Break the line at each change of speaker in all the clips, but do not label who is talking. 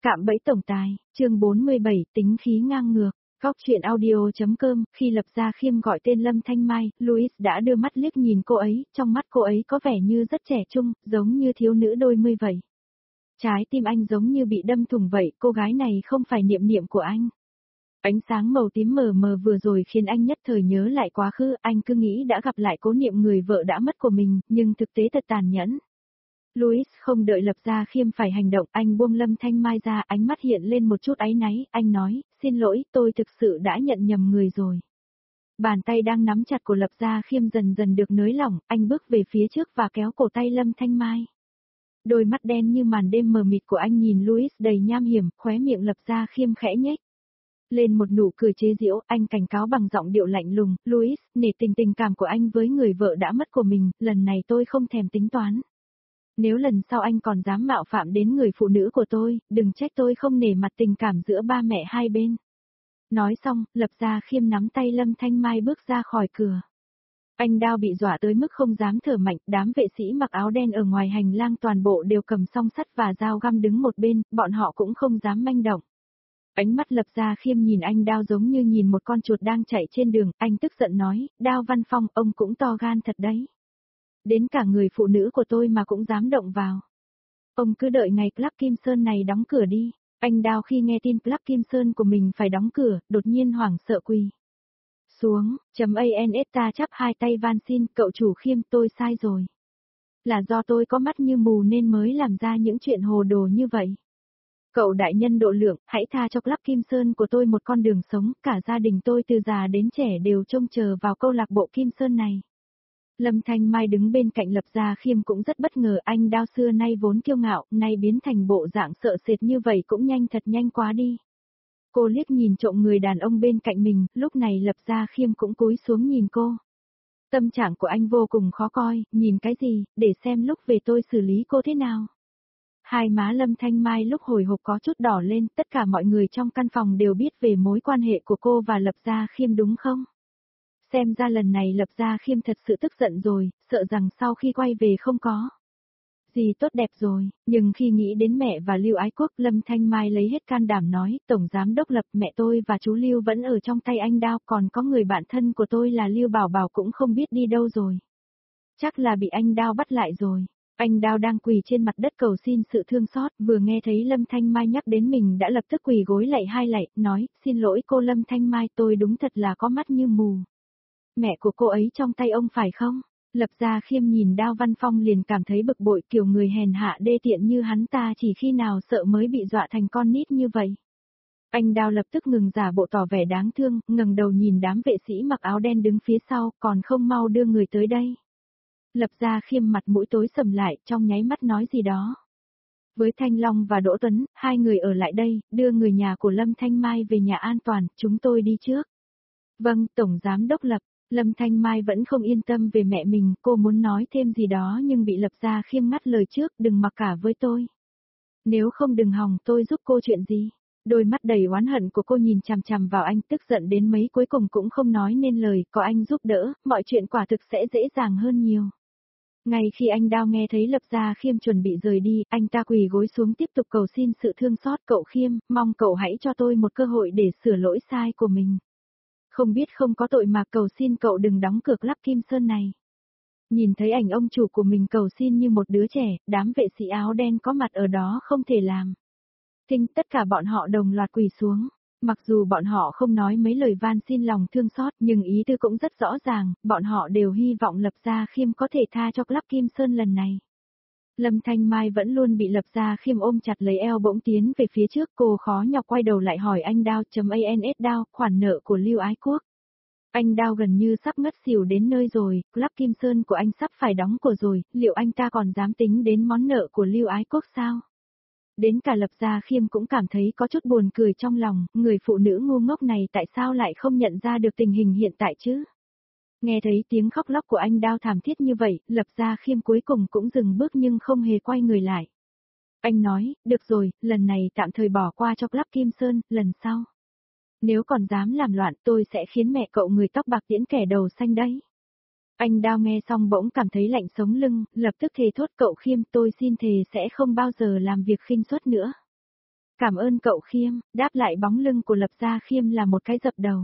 Cạm bẫy tổng tài, chương 47, tính khí ngang ngược. Góc truyện audio.com, khi Lập Gia Khiêm gọi tên Lâm Thanh Mai, Louis đã đưa mắt liếc nhìn cô ấy, trong mắt cô ấy có vẻ như rất trẻ trung, giống như thiếu nữ đôi mươi vậy. Trái tim anh giống như bị đâm thủng vậy, cô gái này không phải Niệm Niệm của anh. Ánh sáng màu tím mờ mờ vừa rồi khiến anh nhất thời nhớ lại quá khứ, anh cứ nghĩ đã gặp lại Cố Niệm người vợ đã mất của mình, nhưng thực tế thật tàn nhẫn. Louis không đợi Lập Gia Khiêm phải hành động, anh buông Lâm Thanh Mai ra, ánh mắt hiện lên một chút áy náy, anh nói, xin lỗi, tôi thực sự đã nhận nhầm người rồi. Bàn tay đang nắm chặt của Lập Gia Khiêm dần dần được nới lỏng, anh bước về phía trước và kéo cổ tay Lâm Thanh Mai. Đôi mắt đen như màn đêm mờ mịt của anh nhìn Louis đầy nham hiểm, khóe miệng Lập Gia Khiêm khẽ nhếch lên một nụ cười chế giễu, anh cảnh cáo bằng giọng điệu lạnh lùng, Louis, nể tình cảm của anh với người vợ đã mất của mình, lần này tôi không thèm tính toán. Nếu lần sau anh còn dám mạo phạm đến người phụ nữ của tôi, đừng trách tôi không nể mặt tình cảm giữa ba mẹ hai bên. Nói xong, Lập Gia Khiêm nắm tay Lâm Thanh Mai bước ra khỏi cửa. Anh Đao bị dọa tới mức không dám thở mạnh, đám vệ sĩ mặc áo đen ở ngoài hành lang toàn bộ đều cầm song sắt và dao găm đứng một bên, bọn họ cũng không dám manh động. Ánh mắt Lập Gia Khiêm nhìn anh Đao giống như nhìn một con chuột đang chạy trên đường, anh tức giận nói, Đao Văn Phong, ông cũng to gan thật đấy. Đến cả người phụ nữ của tôi mà cũng dám động vào. Ông cứ đợi ngày Club Kim Sơn này đóng cửa đi. Anh Đao khi nghe tin Club Kim Sơn của mình phải đóng cửa, đột nhiên hoảng sợ quỳ xuống, .ans ta chắp hai tay van xin, cậu chủ Khiêm, tôi sai rồi. Là do tôi có mắt như mù nên mới làm ra những chuyện hồ đồ như vậy. Cậu đại nhân độ lượng, hãy tha cho Club Kim Sơn của tôi một con đường sống, cả gia đình tôi từ già đến trẻ đều trông chờ vào câu lạc bộ Kim Sơn này. Lâm Thanh Mai đứng bên cạnh Lập Gia Khiêm cũng rất bất ngờ, anh Đao xưa nay vốn kiêu ngạo, nay biến thành bộ dạng sợ sệt như vậy cũng nhanh, thật nhanh quá đi. Cô liếc nhìn trộm người đàn ông bên cạnh mình, lúc này Lập Gia Khiêm cũng cúi xuống nhìn cô. Tâm trạng của anh vô cùng khó coi, nhìn cái gì, để xem lúc về tôi xử lý cô thế nào. Hai má Lâm Thanh Mai lúc hồi hộp có chút đỏ lên, tất cả mọi người trong căn phòng đều biết về mối quan hệ của cô và Lập Gia Khiêm đúng không? Xem ra lần này Lập Gia Khiêm thật sự tức giận rồi, sợ rằng sau khi quay về không có gì tốt đẹp rồi, nhưng khi nghĩ đến mẹ và Lưu Ái Quốc, Lâm Thanh Mai lấy hết can đảm nói, Tổng Giám Đốc Lập, mẹ tôi và chú Lưu vẫn ở trong tay anh Đao, còn có người bạn thân của tôi là Lưu Bảo Bảo cũng không biết đi đâu rồi. Chắc là bị anh Đao bắt lại rồi. Anh Đao đang quỳ trên mặt đất cầu xin sự thương xót, vừa nghe thấy Lâm Thanh Mai nhắc đến mình đã lập tức quỳ gối lạy hai lạy, nói, xin lỗi cô Lâm Thanh Mai, tôi đúng thật là có mắt như mù. Mẹ của cô ấy trong tay ông phải không? Lập Gia Khiêm nhìn Đao Văn Phong liền cảm thấy bực bội, kiểu người hèn hạ đê tiện như hắn ta chỉ khi nào sợ mới bị dọa thành con nít như vậy. Anh Đao lập tức ngừng giả bộ tỏ vẻ đáng thương, ngẩng đầu nhìn đám vệ sĩ mặc áo đen đứng phía sau, còn không mau đưa người tới đây. Lập Gia Khiêm mặt mũi tối sầm lại, trong nháy mắt nói gì đó. Với Thanh Long và Đỗ Tuấn, hai người ở lại đây, đưa người nhà của Lâm Thanh Mai về nhà an toàn, chúng tôi đi trước. Vâng, Tổng Giám Đốc Lập. Lâm Thanh Mai vẫn không yên tâm về mẹ mình, cô muốn nói thêm gì đó nhưng bị Lập Gia Khiêm ngắt lời trước, đừng mặc cả với tôi. Nếu không đừng hòng tôi giúp cô chuyện gì. Đôi mắt đầy oán hận của cô nhìn chằm chằm vào anh, tức giận đến mấy cuối cùng cũng không nói nên lời, có anh giúp đỡ, mọi chuyện quả thực sẽ dễ dàng hơn nhiều. Ngay khi anh Đao nghe thấy Lập Gia Khiêm chuẩn bị rời đi, anh ta quỳ gối xuống tiếp tục cầu xin sự thương xót, cậu Khiêm, mong cậu hãy cho tôi một cơ hội để sửa lỗi sai của mình. Không biết không có tội mà cầu xin cậu đừng đóng cửa Club Kim Sơn này. Nhìn thấy ảnh ông chủ của mình cầu xin như một đứa trẻ, đám vệ sĩ áo đen có mặt ở đó không thể làm. Thinh tất cả bọn họ đồng loạt quỳ xuống. Mặc dù bọn họ không nói mấy lời van xin lòng thương xót nhưng ý tư cũng rất rõ ràng, bọn họ đều hy vọng Lập Gia Khiêm có thể tha cho Club Kim Sơn lần này. Lâm Thanh Mai vẫn luôn bị Lập Gia Khiêm ôm chặt lấy eo bỗng tiến về phía trước, cô khó nhọc quay đầu lại hỏi anh Đao.ans Đao, khoản nợ của Lưu Ái Quốc. Anh Đao gần như sắp ngất xỉu đến nơi rồi, Club Kim Sơn của anh sắp phải đóng cửa rồi, liệu anh ta còn dám tính đến món nợ của Lưu Ái Quốc sao? Đến cả Lập Gia Khiêm cũng cảm thấy có chút buồn cười trong lòng, người phụ nữ ngu ngốc này tại sao lại không nhận ra được tình hình hiện tại chứ? Nghe thấy tiếng khóc lóc của anh Đao thảm thiết như vậy, Lập Gia Khiêm cuối cùng cũng dừng bước nhưng không hề quay người lại. Anh nói, được rồi, lần này tạm thời bỏ qua cho Club Kim Sơn, lần sau. Nếu còn dám làm loạn tôi sẽ khiến mẹ cậu người tóc bạc tiễn kẻ đầu xanh đấy. Anh Đao nghe xong bỗng cảm thấy lạnh sống lưng, lập tức thề thốt cậu Khiêm tôi xin thề sẽ không bao giờ làm việc khinh suất nữa. Cảm ơn cậu Khiêm, đáp lại bóng lưng của Lập Gia Khiêm là một cái dập đầu.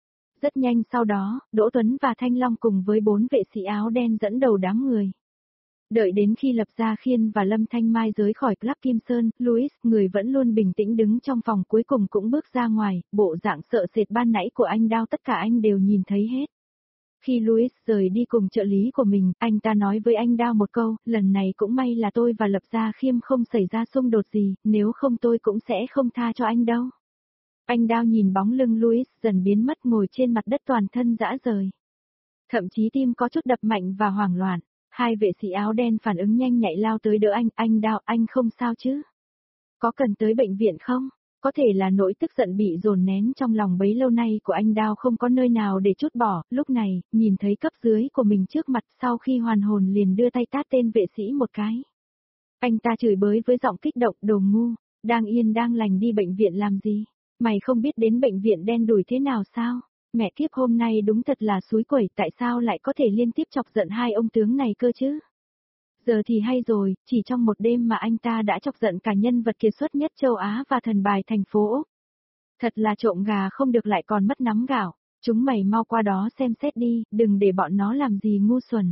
Rất nhanh sau đó, Đỗ Tuấn và Thanh Long cùng với 4 vệ sĩ áo đen dẫn đầu đám người. Đợi đến khi Lập Gia Khiên và Lâm Thanh Mai rời khỏi Club Kim Sơn, Louis, người vẫn luôn bình tĩnh đứng trong phòng cuối cùng cũng bước ra ngoài, bộ dạng sợ sệt ban nãy của anh Đao tất cả anh đều nhìn thấy hết. Khi Louis rời đi cùng trợ lý của mình, anh ta nói với anh Đao một câu, lần này cũng may là tôi và Lập Gia Khiêm không xảy ra xung đột gì, nếu không tôi cũng sẽ không tha cho anh đâu. Anh Đao nhìn bóng lưng Louis dần biến mất ngồi trên mặt đất toàn thân rã rời. Thậm chí tim có chút đập mạnh và hoảng loạn. Hai vệ sĩ áo đen phản ứng nhanh nhạy lao tới đỡ anh Đao, anh không sao chứ? Có cần tới bệnh viện không? Có thể là nỗi tức giận bị dồn nén trong lòng bấy lâu nay của anh Đao không có nơi nào để trút bỏ, lúc này, nhìn thấy cấp dưới của mình trước mặt sau khi hoàn hồn liền đưa tay tát tên vệ sĩ một cái. Anh ta chửi bới với giọng kích động, đồ ngu, đang yên đang lành đi bệnh viện làm gì? Mày không biết đến bệnh viện đen đủi thế nào sao? Mẹ kiếp hôm nay đúng thật là xúi quẩy, tại sao lại có thể liên tiếp chọc giận hai ông tướng này cơ chứ? Giờ thì hay rồi, chỉ trong một đêm mà anh ta đã chọc giận cả nhân vật kiệt xuất nhất châu Á và thần bài thành phố Úc. Thật là trộm gà không được lại còn mất nắm gạo, chúng mày mau qua đó xem xét đi, đừng để bọn nó làm gì ngu xuẩn.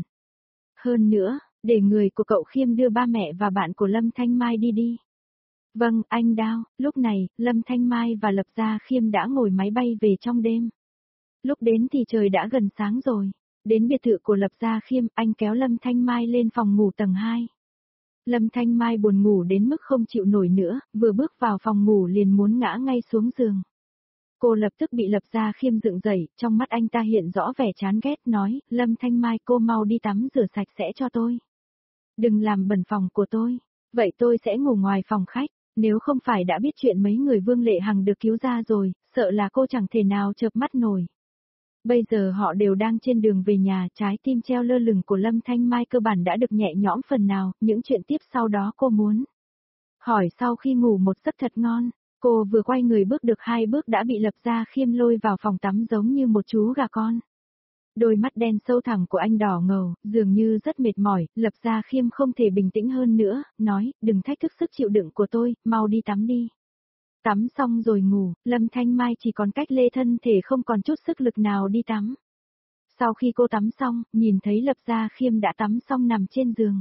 Hơn nữa, để người của cậu Khiêm đưa ba mẹ và bạn của Lâm Thanh Mai đi đi. Vâng, anh Đao, lúc này, Lâm Thanh Mai và Lập Gia Khiêm đã ngồi máy bay về trong đêm. Lúc đến thì trời đã gần sáng rồi. Đến biệt thự của Lập Gia Khiêm, anh kéo Lâm Thanh Mai lên phòng ngủ tầng 2. Lâm Thanh Mai buồn ngủ đến mức không chịu nổi nữa, vừa bước vào phòng ngủ liền muốn ngã ngay xuống giường. Cô lập tức bị Lập Gia Khiêm dựng dậy, trong mắt anh ta hiện rõ vẻ chán ghét, nói, Lâm Thanh Mai cô mau đi tắm rửa sạch sẽ cho tôi. Đừng làm bẩn phòng của tôi, vậy tôi sẽ ngủ ngoài phòng khách, nếu không phải đã biết chuyện mấy người Vương Lệ Hằng được cứu ra rồi, sợ là cô chẳng thể nào chợp mắt nổi. Bây giờ họ đều đang trên đường về nhà, trái tim treo lơ lửng của Lâm Thanh Mai cơ bản đã được nhẹ nhõm phần nào, những chuyện tiếp sau đó cô muốn hỏi sau khi ngủ một giấc thật ngon. Cô vừa quay người bước được 2 bước đã bị Lập Gia Khiêm lôi vào phòng tắm giống như một chú gà con. Đôi mắt đen sâu thẳm của anh đỏ ngầu, dường như rất mệt mỏi, Lập Gia Khiêm không thể bình tĩnh hơn nữa, nói, đừng thách thức sức chịu đựng của tôi, mau đi tắm đi. Tắm xong rồi ngủ, Lâm Thanh Mai chỉ còn cách lê thân thể không còn chút sức lực nào đi tắm. Sau khi cô tắm xong, nhìn thấy Lập Gia Khiêm đã tắm xong nằm trên giường.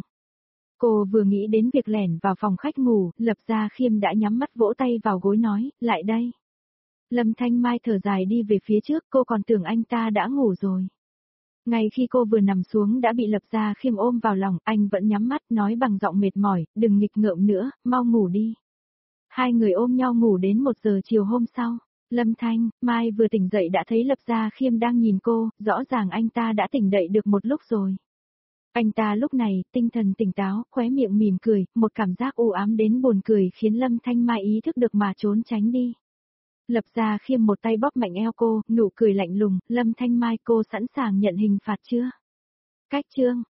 Cô vừa nghĩ đến việc lẻn vào phòng khách ngủ, Lập Gia Khiêm đã nhắm mắt vỗ tay vào gối nói, lại đây. Lâm Thanh Mai thở dài đi về phía trước, cô còn tưởng anh ta đã ngủ rồi. Ngay khi cô vừa nằm xuống đã bị Lập Gia Khiêm ôm vào lòng, anh vẫn nhắm mắt nói bằng giọng mệt mỏi, đừng nghịch ngợm nữa, mau ngủ đi. Hai người ôm nhau ngủ đến 1 giờ chiều hôm sau. Lâm Thanh Mai vừa tỉnh dậy đã thấy Lập Gia Khiêm đang nhìn cô, rõ ràng anh ta đã tỉnh dậy được một lúc rồi. Anh ta lúc này, tinh thần tỉnh táo, khóe miệng mỉm cười, một cảm giác u ám đến buồn cười khiến Lâm Thanh Mai ý thức được mà trốn tránh đi. Lập Gia Khiêm một tay bóp mạnh eo cô, nụ cười lạnh lùng, Lâm Thanh Mai cô sẵn sàng nhận hình phạt chưa? Cách chương